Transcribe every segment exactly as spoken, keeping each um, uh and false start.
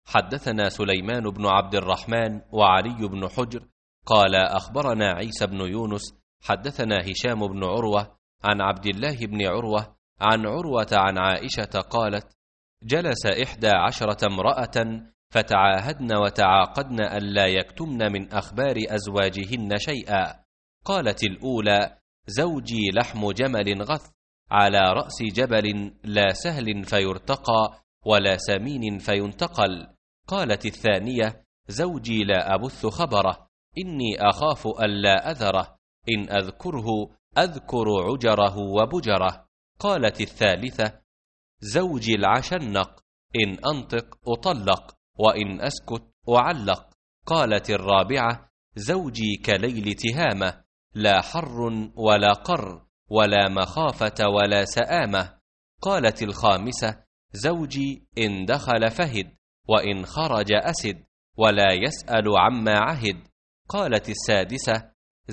حدثنا سليمان بن عبد الرحمن وعلي بن حجر قال أخبرنا عيسى بن يونس حدثنا هشام بن عروة عن عبد الله بن عروة عن عروة عن عائشة قالت: جلس إحدى عشرة امرأة فتعاهدن وتعاقدن ألا يكتمن من أخبار أزواجهن شيئا. قالت الأولى: زوجي لحم جمل غث على رأس جبل لا سهل فيرتقى ولا سمين فينتقل. قالت الثانية: زوجي لا أبث خبره إني أخاف ألا أذره إن أذكره أذكر عجره وبجره. قالت الثالثة: زوجي العشنق إن أنطق أطلق وإن أسكت أعلق. قالت الرابعة: زوجي كليل تهامة لا حر ولا قر ولا مخافة ولا سآمة. قالت الخامسة: زوجي إن دخل فهد وإن خرج أسد ولا يسأل عما عهد. قالت السادسة: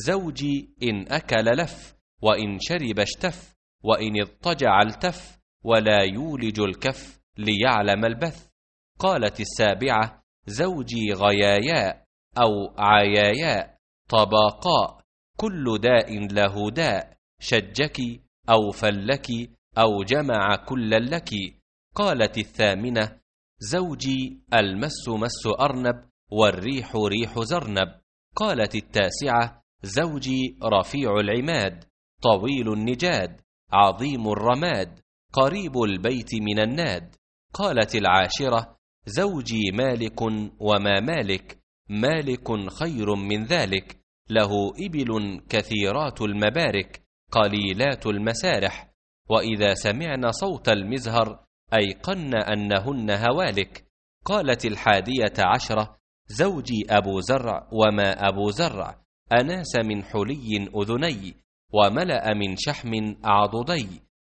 زوجي إن أكل لف وإن شرب اشتف وإن اضطجع التف ولا يولج الكف ليعلم البث. قالت السابعة: زوجي غياياء أو عياياء طباقاء كل داء له داء شجك أو فلك أو جمع كل لك. قالت الثامنة: زوجي المس مس أرنب والريح ريح زرنب. قالت التاسعة: زوجي رفيع العماد طويل النجاد عظيم الرماد قريب البيت من الناد. قالت العاشرة: زوجي مالك وما مالك مالك خير من ذلك له إبل كثيرات المبارك قليلات المسارح وإذا سمعن صوت المزهر أيقن أنهن هوالك. قالت الحادية عشرة: زوجي أبو زرع وما أبو زرع أناس من حلي أذني وملأ من شحم أعضدي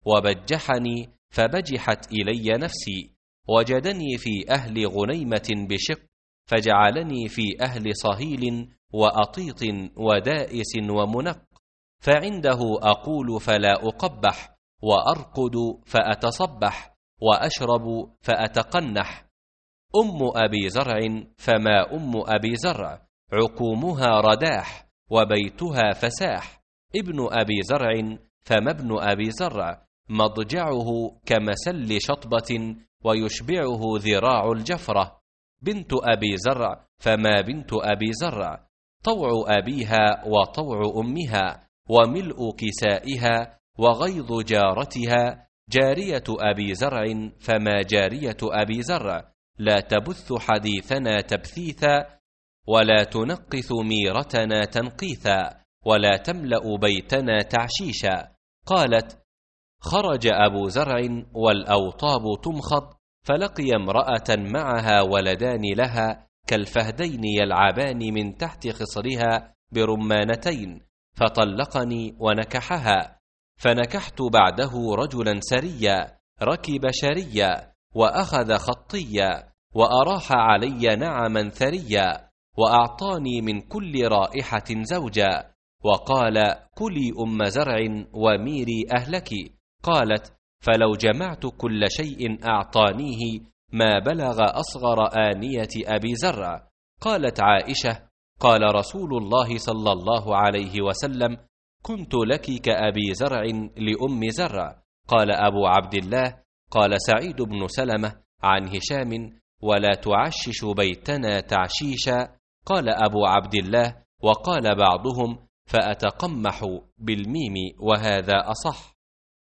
وبجحني فبجحت إلي نفسي وجدني في أهل غنيمة بشق فجعلني في أهل صهيل وأطيط ودائس ومنق فعنده أقول فلا أقبح وأرقد فأتصبح وأشرب فأتقنح. أم أبي زرع فما أم أبي زرع عقومها رداح وبيتها فساح. ابن أبي زرع فما ابن أبي زرع مضجعه كمسل شطبة ويشبعه ذراع الجفرة. بنت أبي زرع فما بنت أبي زرع طوع أبيها وطوع أمها وملء كسائها وغيظ جارتها. جارية أبي زرع فما جارية أبي زرع لا تبث حديثنا تبثيثا ولا تنقث ميرتنا تنقيثا ولا تملأ بيتنا تعشيشا. قالت: خرج أبو زرع والأوطاب تمخض فلقي امرأة معها ولدان لها كالفهدين يلعبان من تحت خصرها برمانتين فطلقني ونكحها. فنكحت بعده رجلا سريا ركب شريا وأخذ خطيا وأراح علي نعما ثريا وأعطاني من كل رائحة زوجا وقال: كلي أم زرع وميري أهلك. قالت: فلو جمعت كل شيء أعطانيه ما بلغ أصغر آنية أبي زرع. قالت عائشة: قال رسول الله صلى الله عليه وسلم: كنت لك كأبي زرع لأم زرع. قال أبو عبد الله: قال سعيد بن سلمة عن هشام: ولا تعشش بيتنا تعشيشا. قال أبو عبد الله: وقال بعضهم: فأتقمح بالميم وهذا أصح.